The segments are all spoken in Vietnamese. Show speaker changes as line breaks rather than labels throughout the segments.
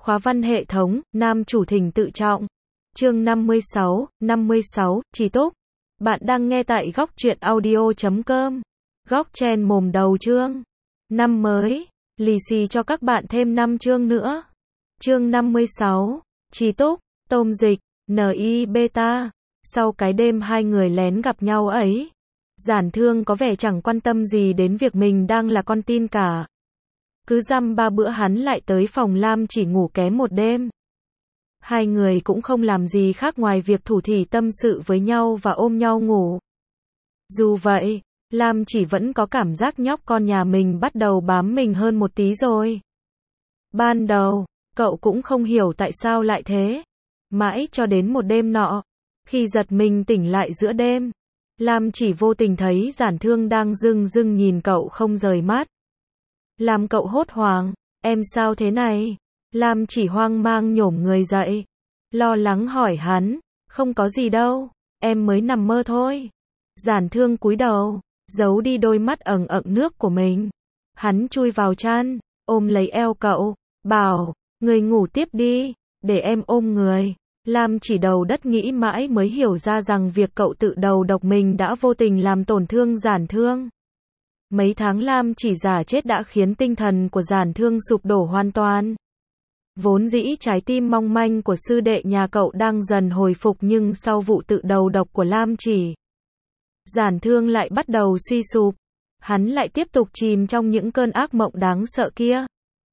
Khóa văn hệ thống, nam chủ thỉnh tự trọng. Chương 56, Trí Túc. Bạn đang nghe tại góc truyện audio.com. Góc chen mồm đầu chương. Năm mới, lì xì cho các bạn thêm 5 chương nữa. Chương 56, Trí Túc, tôm dịch, N.I. beta. Sau cái đêm hai người lén gặp nhau ấy, Giản Thương có vẻ chẳng quan tâm gì đến việc mình đang là con tin cả. Cứ dăm ba bữa hắn lại tới phòng Lam chỉ ngủ kém một đêm. Hai người cũng không làm gì khác ngoài việc thủ thỉ tâm sự với nhau và ôm nhau ngủ. Dù vậy, Lam chỉ vẫn có cảm giác nhóc con nhà mình bắt đầu bám mình hơn một tí rồi. Ban đầu, cậu cũng không hiểu tại sao lại thế. Mãi cho đến một đêm nọ, khi giật mình tỉnh lại giữa đêm, Lam chỉ vô tình thấy Giản Thương đang rưng rưng nhìn cậu không rời mắt. Làm cậu hốt hoảng, em sao thế này? Lam chỉ hoang mang nhổm người dậy, lo lắng hỏi hắn, không có gì đâu, em mới nằm mơ thôi. Giản Thương cúi đầu, giấu đi đôi mắt ẩn ẩn nước của mình. Hắn chui vào chăn, ôm lấy eo cậu, bảo, người ngủ tiếp đi, để em ôm người. Lam chỉ đầu đất nghĩ mãi mới hiểu ra rằng việc cậu tự đầu độc mình đã vô tình làm tổn thương Giản Thương. Mấy tháng Lam chỉ giả chết đã khiến tinh thần của Giản Thương sụp đổ hoàn toàn. Vốn dĩ trái tim mong manh của sư đệ nhà cậu đang dần hồi phục, nhưng sau vụ tự đầu độc của Lam chỉ, Giản Thương lại bắt đầu suy sụp. Hắn lại tiếp tục chìm trong những cơn ác mộng đáng sợ kia.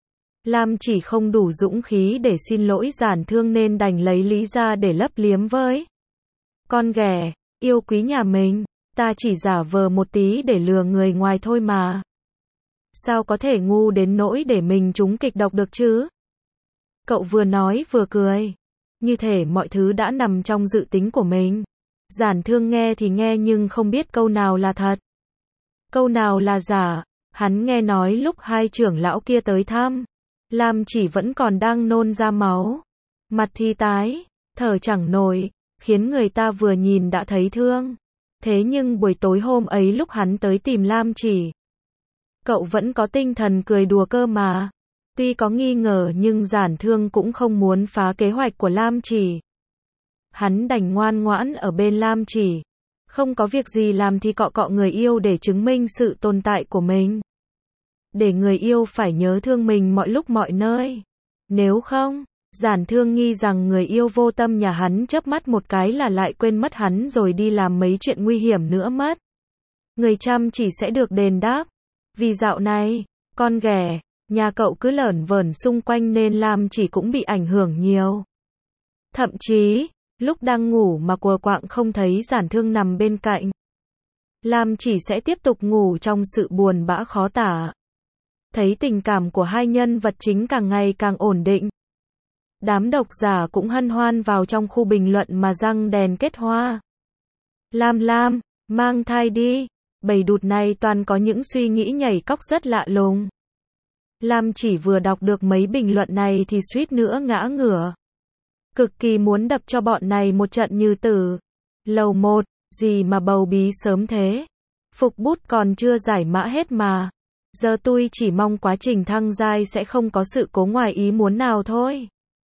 Lam chỉ không đủ dũng khí để xin lỗi Giản Thương nên đành lấy lý ra để lấp liếm với. Con ghẻ, yêu quý nhà mình, ta chỉ giả vờ một tí để lừa người ngoài thôi mà. Sao có thể ngu đến nỗi để mình trúng kịch độc được chứ? Cậu vừa nói vừa cười. Như thể mọi thứ đã nằm trong dự tính của mình. Giản Thương nghe thì nghe nhưng không biết câu nào là thật, câu nào là giả. Hắn nghe nói lúc hai trưởng lão kia tới thăm, Lam chỉ vẫn còn đang nôn ra máu. Mặt thì tái, thở chẳng nổi, khiến người ta vừa nhìn đã thấy thương. Thế nhưng buổi tối hôm ấy lúc hắn tới tìm Lam chỉ, cậu vẫn có tinh thần cười đùa cơ mà. Tuy có nghi ngờ nhưng Giản Thương cũng không muốn phá kế hoạch của Lam chỉ. Hắn đành ngoan ngoãn ở bên Lam chỉ. Không có việc gì làm thì cọ cọ người yêu để chứng minh sự tồn tại của mình. Để người yêu phải nhớ thương mình mọi lúc mọi nơi. Nếu không, Giản Thương nghi rằng người yêu vô tâm nhà hắn chớp mắt một cái là lại quên mất hắn rồi đi làm mấy chuyện nguy hiểm nữa mất. Người chăm chỉ sẽ được đền đáp. Vì dạo này, con ghẻ, nhà cậu cứ lởn vởn xung quanh nên Lam chỉ cũng bị ảnh hưởng nhiều. Thậm chí, lúc đang ngủ mà quờ quạng không thấy Giản Thương nằm bên cạnh, Lam chỉ sẽ tiếp tục ngủ trong sự buồn bã khó tả. Thấy tình cảm của hai nhân vật chính càng ngày càng ổn định. Đám độc giả cũng hân hoan vào trong khu bình luận mà răng đèn kết hoa. Lam, mang thai đi. Bầy đụt này toàn có những suy nghĩ nhảy cóc rất lạ lùng. Lam chỉ vừa đọc được mấy bình luận này thì suýt nữa ngã ngửa. Cực kỳ muốn đập cho bọn này một trận như tử. Lầu 1, gì mà bầu bí sớm thế. Phục bút còn chưa giải mã hết mà. Giờ tôi chỉ mong quá trình thăng giai sẽ không có sự cố ngoài ý muốn nào thôi.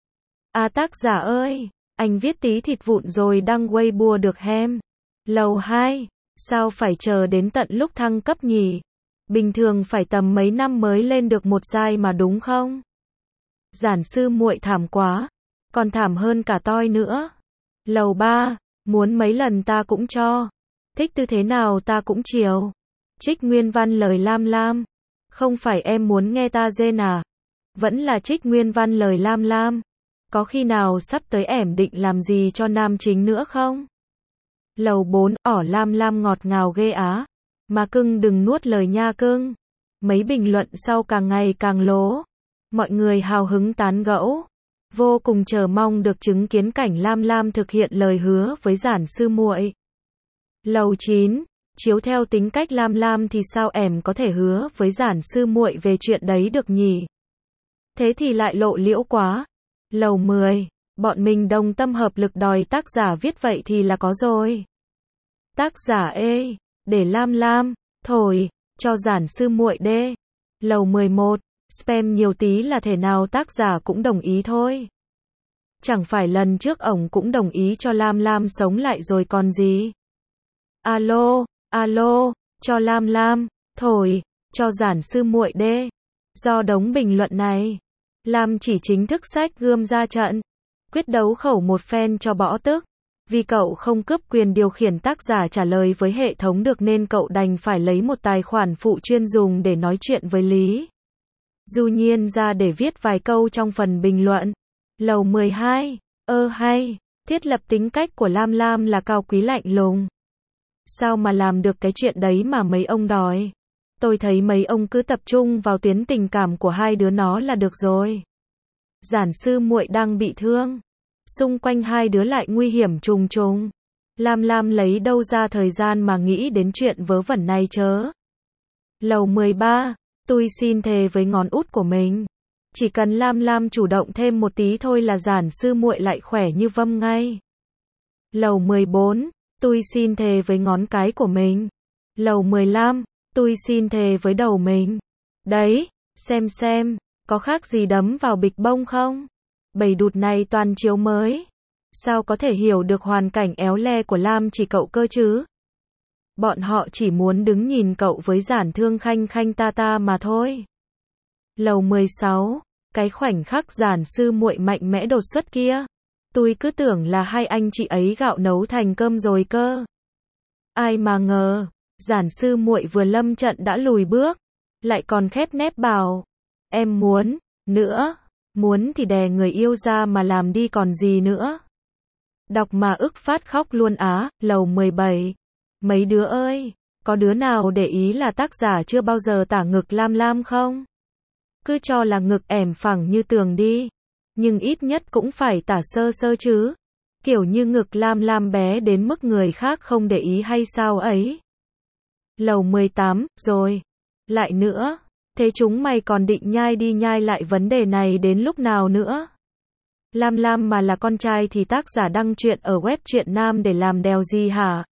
À tác giả ơi, anh viết tí thịt vụn rồi đăng Weibo được hem. Lầu 2, sao phải chờ đến tận lúc thăng cấp nhỉ? Bình thường phải tầm mấy năm mới lên được một giai mà đúng không? Giản sư muội thảm quá, còn thảm hơn cả toi nữa. Lầu 3, muốn mấy lần ta cũng cho. Thích tư thế nào ta cũng chiều. Trích nguyên văn lời Lam. Không phải em muốn nghe ta rên à? Vẫn là trích nguyên văn lời Lam. Có khi nào sắp tới ẻm định làm gì cho nam chính nữa không? Lầu 4, Lam ngọt ngào ghê á. Mà cưng đừng nuốt lời nha cưng. Mấy bình luận sau càng ngày càng lố. Mọi người hào hứng tán gẫu. Vô cùng chờ mong được chứng kiến cảnh Lam thực hiện lời hứa với Giản sư muội. Lầu 9, chiếu theo tính cách Lam thì sao em có thể hứa với Giản sư muội về chuyện đấy được nhỉ? Thế thì lại lộ liễu quá. Lầu 10, bọn mình đồng tâm hợp lực đòi tác giả viết vậy thì là có rồi. Tác giả ê, để Lam thổi cho Giản sư muội đê. Lầu 11, Spam nhiều tí là thể nào tác giả cũng đồng ý thôi. Chẳng phải lần trước ổng cũng đồng ý cho Lam Lam sống lại rồi còn gì. Alo, alo, cho Lam Lam, thổi, cho giản sư muội đê. Do đống bình luận này, Lam chỉ chính thức xách gươm ra trận, quyết đấu khẩu một phen cho bỏ tức. Vì cậu không cướp quyền điều khiển tác giả trả lời với hệ thống được nên cậu đành phải lấy một tài khoản phụ chuyên dùng để nói chuyện với Lý Du Nhiên ra để viết vài câu trong phần bình luận. Lầu 12, hay, thiết lập tính cách của Lam Lam là cao quý lạnh lùng. Sao mà làm được cái chuyện đấy mà mấy ông đòi? Tôi thấy mấy ông cứ tập trung vào tuyến tình cảm của hai đứa nó là được rồi. Giản sư muội đang bị thương. Xung quanh hai đứa lại nguy hiểm trùng trùng. Lam Lam lấy đâu ra thời gian mà nghĩ đến chuyện vớ vẩn này chớ. Lầu 13, tôi xin thề với ngón út của mình. Chỉ cần Lam Lam chủ động thêm một tí thôi là giản sư muội lại khỏe như vâm ngay. Lầu 14, tôi xin thề với ngón cái của mình. Lầu 15, tôi xin thề với đầu mình. Đấy, xem, có khác gì đấm vào bịch bông không? Bầy đụt này toàn chiếu mới. Sao có thể hiểu được hoàn cảnh éo le của Lam chỉ cậu cơ chứ? Bọn họ chỉ muốn đứng nhìn cậu với giản thương khanh khanh ta ta mà thôi. Lầu 16, cái khoảnh khắc giản sư muội mạnh mẽ đột xuất kia. Tôi cứ tưởng là hai anh chị ấy gạo nấu thành cơm rồi cơ. Ai mà ngờ, giản sư muội vừa lâm trận đã lùi bước. Lại còn khép nép bảo, em muốn, nữa. Muốn thì đè người yêu ra mà làm đi còn gì nữa. Đọc mà ức phát khóc luôn á. Lầu 17. Mấy đứa ơi, có đứa nào để ý là tác giả chưa bao giờ tả ngực Lam Lam không? Cứ cho là ngực ẻm phẳng như tường đi. Nhưng ít nhất cũng phải tả sơ sơ chứ. Kiểu như ngực Lam Lam bé đến mức người khác không để ý hay sao ấy. Lầu 18, rồi. Lại nữa. Thế chúng mày còn định nhai đi nhai lại vấn đề này đến lúc nào nữa? Lam Lam mà là con trai thì tác giả đăng chuyện ở web truyện nam để làm đèo gì hả?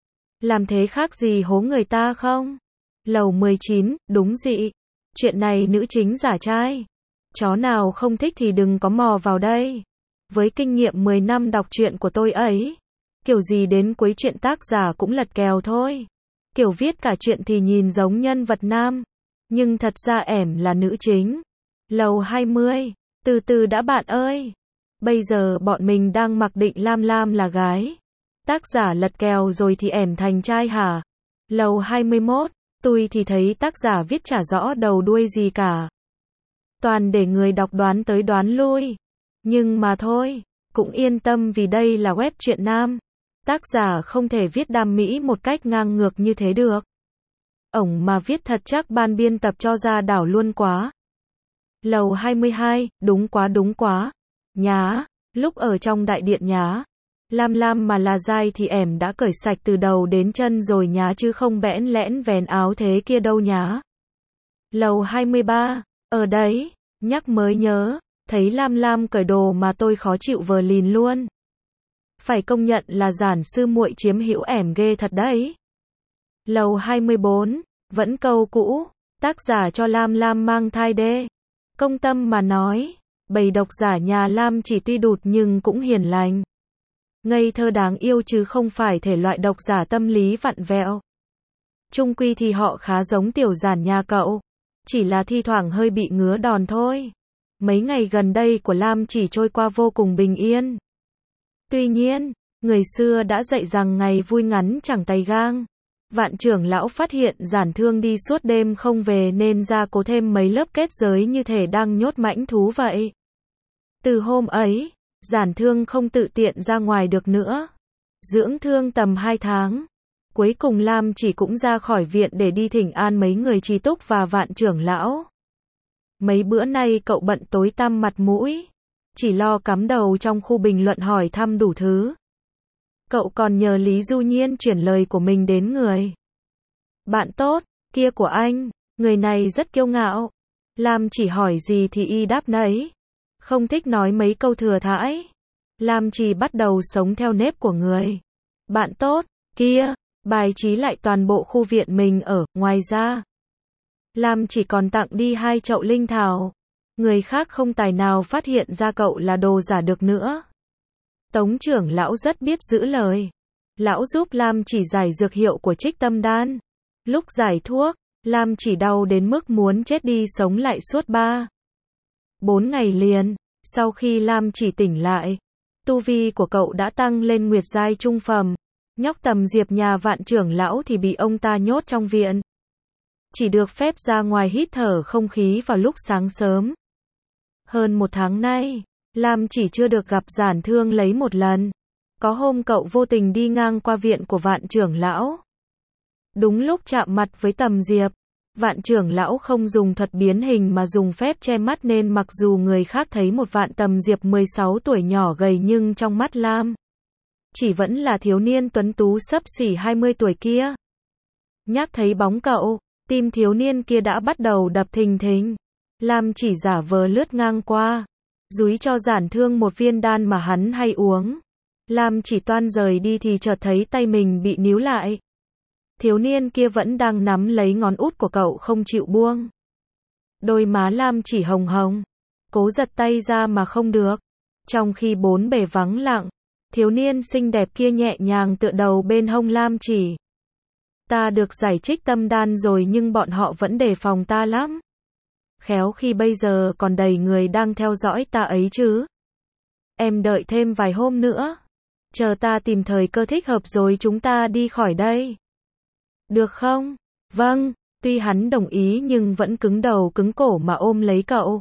Làm thế khác gì hố người ta không? Lầu 19, đúng dị. Chuyện này nữ chính giả trai. Chó nào không thích thì đừng có mò vào đây. Với kinh nghiệm 10 năm đọc truyện của tôi ấy, kiểu gì đến cuối truyện tác giả cũng lật kèo thôi. Kiểu viết cả truyện thì nhìn giống nhân vật nam. Nhưng thật ra ẻm là nữ chính. Lầu 20, từ từ đã bạn ơi. Bây giờ bọn mình đang mặc định Lam Lam là gái. Tác giả lật kèo rồi thì ẻm thành trai hả? Lầu 21, tôi thì thấy tác giả viết chả rõ đầu đuôi gì cả. Toàn để người đọc đoán tới đoán lui. Nhưng mà thôi, cũng yên tâm vì đây là web truyện nam. Tác giả không thể viết đam mỹ một cách ngang ngược như thế được. Ổng mà viết thật chắc ban biên tập cho ra đảo luôn quá. Lầu 22, đúng quá. Nhá, lúc ở trong đại điện nhá. Lam Lam mà là dai thì ẻm đã cởi sạch từ đầu đến chân rồi nhá chứ không bẽn lẽn vén áo thế kia đâu nhá. Lầu 23, ở đấy, nhắc mới nhớ, thấy Lam Lam cởi đồ mà tôi khó chịu vờ lìn luôn. Phải công nhận là giản sư muội chiếm hữu ẻm ghê thật đấy. Lầu 24, vẫn câu cũ, tác giả cho Lam Lam mang thai đê. Công tâm mà nói, bầy độc giả nhà Lam chỉ tuy đụt nhưng cũng hiền lành. Ngây thơ đáng yêu chứ không phải thể loại độc giả tâm lý vặn vẹo. Chung quy thì họ khá giống tiểu giản nhà cậu. Chỉ là thi thoảng hơi bị ngứa đòn thôi. Mấy ngày gần đây của Lam chỉ trôi qua vô cùng bình yên. Tuy nhiên, người xưa đã dạy rằng ngày vui ngắn chẳng tay gang. Vạn trưởng lão phát hiện giản thương đi suốt đêm không về nên ra cố thêm mấy lớp kết giới như thể đang nhốt mãnh thú vậy. Từ hôm ấy, giản thương không tự tiện ra ngoài được nữa. Dưỡng thương tầm 2 tháng. Cuối cùng Lam chỉ cũng ra khỏi viện để đi thỉnh an mấy người Trì Túc và Vạn trưởng lão. Mấy bữa nay cậu bận tối tăm mặt mũi. Chỉ lo cắm đầu trong khu bình luận hỏi thăm đủ thứ. Cậu còn nhờ Lý Du Nhiên chuyển lời của mình đến người bạn tốt kia của anh. Người này rất kiêu ngạo. Lam chỉ hỏi gì thì y đáp nấy. Không thích nói mấy câu thừa thãi. Lam chỉ bắt đầu sống theo nếp của người bạn tốt kia. Bài trí lại toàn bộ khu viện mình ở. Ngoài ra, Lam chỉ còn tặng đi 2 chậu linh thảo. Người khác không tài nào phát hiện ra cậu là đồ giả được nữa. Tống trưởng lão rất biết giữ lời. Lão giúp Lam chỉ giải dược hiệu của trích tâm đan. Lúc giải thuốc, Lam chỉ đau đến mức muốn chết đi sống lại suốt 4 ngày liền. Sau khi Lam chỉ tỉnh lại, tu vi của cậu đã tăng lên nguyệt giai trung phẩm. Nhóc Tầm Diệp nhà Vạn trưởng lão thì bị ông ta nhốt trong viện. Chỉ được phép ra ngoài hít thở không khí vào lúc sáng sớm. Hơn 1 tháng nay, Lam chỉ chưa được gặp Giản Thương lấy một lần. Có hôm cậu vô tình đi ngang qua viện của Vạn trưởng lão. Đúng lúc chạm mặt với Tầm Diệp, Vạn trưởng lão không dùng thuật biến hình mà dùng phép che mắt nên mặc dù người khác thấy một Vạn Tầm Diệp 16 tuổi nhỏ gầy nhưng trong mắt Lam chỉ vẫn là thiếu niên tuấn tú xấp xỉ 20 tuổi kia. Nhắc thấy bóng cậu, tim thiếu niên kia đã bắt đầu đập thình thình. Lam chỉ giả vờ lướt ngang qua, dúi cho Giản Thương một viên đan mà hắn hay uống. Lam chỉ toan rời đi thì chợt thấy tay mình bị níu lại. Thiếu niên kia vẫn đang nắm lấy ngón út của cậu không chịu buông. Đôi má Lam chỉ hồng hồng, cố giật tay ra mà không được. Trong khi bốn bề vắng lặng, thiếu niên xinh đẹp kia nhẹ nhàng tựa đầu bên hông Lam chỉ. Ta được giải trích tâm đan rồi nhưng bọn họ vẫn đề phòng ta lắm. Khéo khi bây giờ còn đầy người đang theo dõi ta ấy chứ. Em đợi thêm vài hôm nữa. Chờ ta tìm thời cơ thích hợp rồi chúng ta đi khỏi đây. Được không? Vâng. Tuy hắn đồng ý nhưng vẫn cứng đầu cứng cổ mà ôm lấy cậu.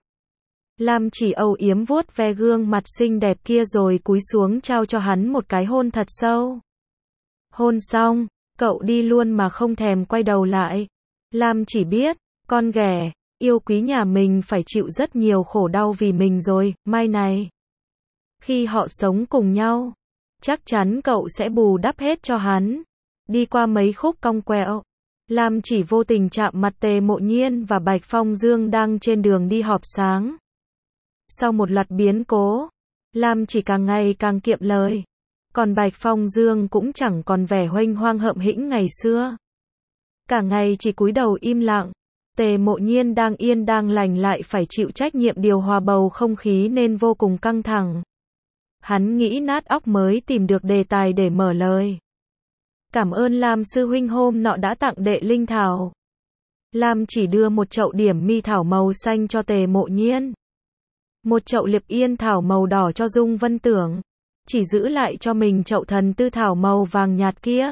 Lam chỉ âu yếm vuốt ve gương mặt xinh đẹp kia rồi cúi xuống trao cho hắn một cái hôn thật sâu. Hôn xong, cậu đi luôn mà không thèm quay đầu lại. Lam chỉ biết, con ghẻ yêu quý nhà mình phải chịu rất nhiều khổ đau vì mình rồi, mai này. Khi họ sống cùng nhau, chắc chắn cậu sẽ bù đắp hết cho hắn. Đi qua mấy khúc cong quẹo, Lam chỉ vô tình chạm mặt Tề Mộ Nhiên và Bạch Phong Dương đang trên đường đi họp sáng. Sau một loạt biến cố, Lam chỉ càng ngày càng kiệm lời. Còn Bạch Phong Dương cũng chẳng còn vẻ huênh hoang hậm hĩnh ngày xưa. Cả ngày chỉ cúi đầu im lặng. Tề Mộ Nhiên đang yên đang lành lại phải chịu trách nhiệm điều hòa bầu không khí nên vô cùng căng thẳng. Hắn nghĩ nát óc mới tìm được đề tài để mở lời. Cảm ơn Lam sư huynh hôm nọ đã tặng đệ linh thảo. Lam chỉ đưa một chậu điểm mi thảo màu xanh cho Tề Mộ Nhiên. Một chậu liệp yên thảo màu đỏ cho Dung Vân Tưởng. Chỉ giữ lại cho mình chậu thần tư thảo màu vàng nhạt kia.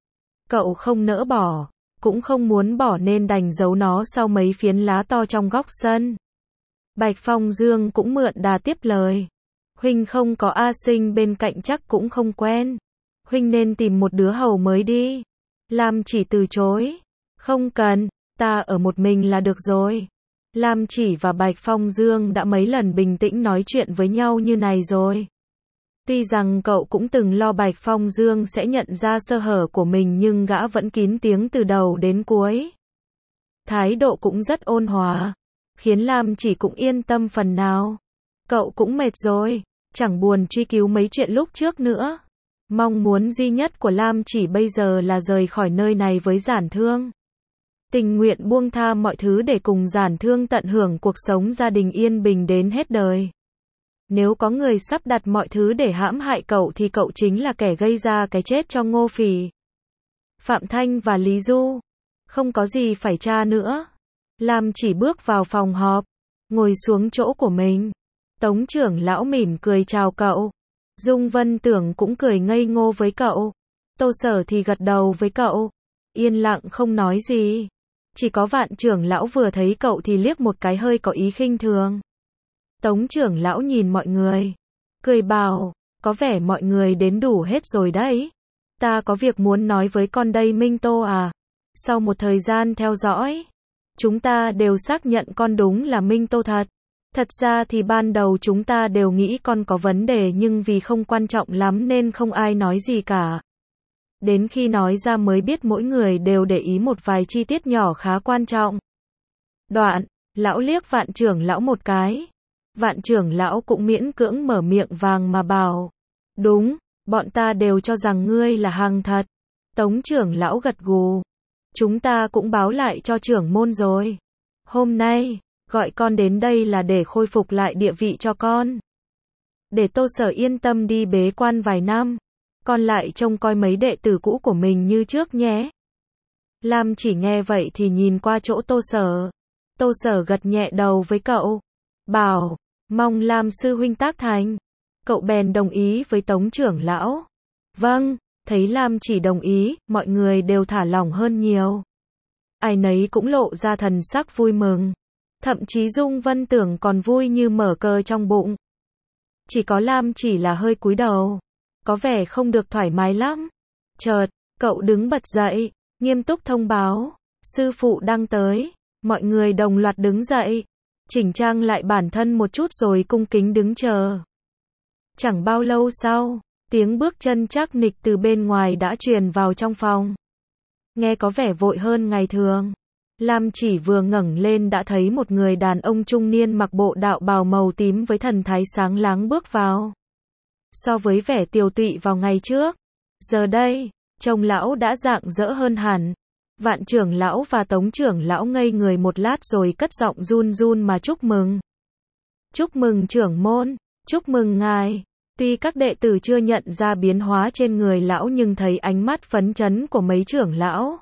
Cậu không nỡ bỏ, cũng không muốn bỏ nên đành giấu nó sau mấy phiến lá to trong góc sân. Bạch Phong Dương cũng mượn đà tiếp lời. Huynh không có A Sinh bên cạnh chắc cũng không quen. Huynh nên tìm một đứa hầu mới đi. Lam chỉ từ chối. Không cần, ta ở một mình là được rồi. Lam chỉ và Bạch Phong Dương đã mấy lần bình tĩnh nói chuyện với nhau như này rồi. Tuy rằng cậu cũng từng lo Bạch Phong Dương sẽ nhận ra sơ hở của mình nhưng gã vẫn kín tiếng từ đầu đến cuối. Thái độ cũng rất ôn hòa, khiến Lam chỉ cũng yên tâm phần nào. Cậu cũng mệt rồi, chẳng buồn truy cứu mấy chuyện lúc trước nữa. Mong muốn duy nhất của Lam chỉ bây giờ là rời khỏi nơi này với Giản Thương. Tình nguyện buông tha mọi thứ để cùng Giản Thương tận hưởng cuộc sống gia đình yên bình đến hết đời. Nếu có người sắp đặt mọi thứ để hãm hại cậu thì cậu chính là kẻ gây ra cái chết cho Ngô Phỉ, Phạm Thanh và Lý Du. Không có gì phải tra nữa. Lam chỉ bước vào phòng họp, ngồi xuống chỗ của mình. Tống trưởng lão mỉm cười chào cậu. Dung Vân Tưởng cũng cười ngây ngô với cậu. Tô Sở thì gật đầu với cậu. Yên lặng không nói gì. Chỉ có Vạn trưởng lão vừa thấy cậu thì liếc một cái hơi có ý khinh thường. Tống trưởng lão nhìn mọi người, cười bảo, có vẻ mọi người đến đủ hết rồi đấy. Ta có việc muốn nói với con đây Minh Tô à. Sau một thời gian theo dõi, chúng ta đều xác nhận con đúng là Minh Tô thật. Thật ra thì ban đầu chúng ta đều nghĩ con có vấn đề nhưng vì không quan trọng lắm nên không ai nói gì cả. Đến khi nói ra mới biết mỗi người đều để ý một vài chi tiết nhỏ khá quan trọng. Đoạn, lão liếc Vạn trưởng lão một cái. Vạn trưởng lão cũng miễn cưỡng mở miệng vàng mà bảo. Đúng, bọn ta đều cho rằng ngươi là hàng thật. Tống trưởng lão gật gù. Chúng ta cũng báo lại cho trưởng môn rồi. Hôm nay, gọi con đến đây là để khôi phục lại địa vị cho con. Để Tô Sở yên tâm đi bế quan vài năm. Con lại trông coi mấy đệ tử cũ của mình như trước nhé. Lam Chỉ nghe vậy thì nhìn qua chỗ Tô Sở. Tô Sở gật nhẹ đầu với cậu. Bảo, mong Lam sư huynh tác thành. Cậu bèn đồng ý với Tống trưởng lão. Vâng, thấy Lam Chỉ đồng ý, mọi người đều thả lỏng hơn nhiều. Ai nấy cũng lộ ra thần sắc vui mừng. Thậm chí Dung Vân Tưởng còn vui như mở cờ trong bụng. Chỉ có Lam Chỉ là hơi cúi đầu. Có vẻ không được thoải mái lắm. Chợt, cậu đứng bật dậy, nghiêm túc thông báo. Sư phụ đang tới. Mọi người đồng loạt đứng dậy. Chỉnh trang lại bản thân một chút rồi cung kính đứng chờ. Chẳng bao lâu sau, tiếng bước chân chắc nịch từ bên ngoài đã truyền vào trong phòng. Nghe có vẻ vội hơn ngày thường. Lam Chỉ vừa ngẩng lên đã thấy một người đàn ông trung niên mặc bộ đạo bào màu tím với thần thái sáng láng bước vào. So với vẻ tiều tụy vào ngày trước, giờ đây, trông lão đã rạng rỡ hơn hẳn. Vạn trưởng lão và Tống trưởng lão ngây người một lát rồi cất giọng run run mà chúc mừng. Chúc mừng trưởng môn, chúc mừng ngài. Tuy các đệ tử chưa nhận ra biến hóa trên người lão nhưng thấy ánh mắt phấn chấn của mấy trưởng lão.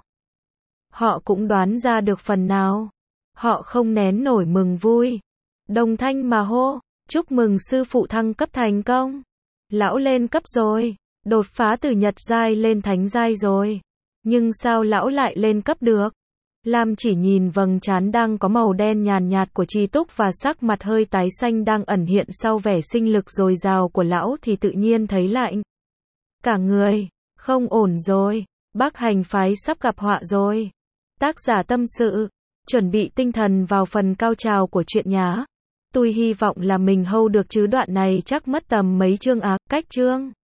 Họ cũng đoán ra được phần nào. Họ không nén nổi mừng vui. Đồng thanh mà hô, chúc mừng sư phụ thăng cấp thành công. Lão lên cấp rồi, đột phá từ nhật giai lên thánh giai rồi. Nhưng sao lão lại lên cấp được? Lam Chỉ nhìn vầng trán đang có màu đen nhàn nhạt của Tri Túc và sắc mặt hơi tái xanh đang ẩn hiện sau vẻ sinh lực dồi dào của lão thì tự nhiên thấy lạnh. Cả người, không ổn rồi, Bắc Hành phái sắp gặp họa rồi. Tác giả tâm sự, chuẩn bị tinh thần vào phần cao trào của truyện nhá. Tôi hy vọng là mình hold được chứ đoạn này chắc mất tầm mấy chương cách chương.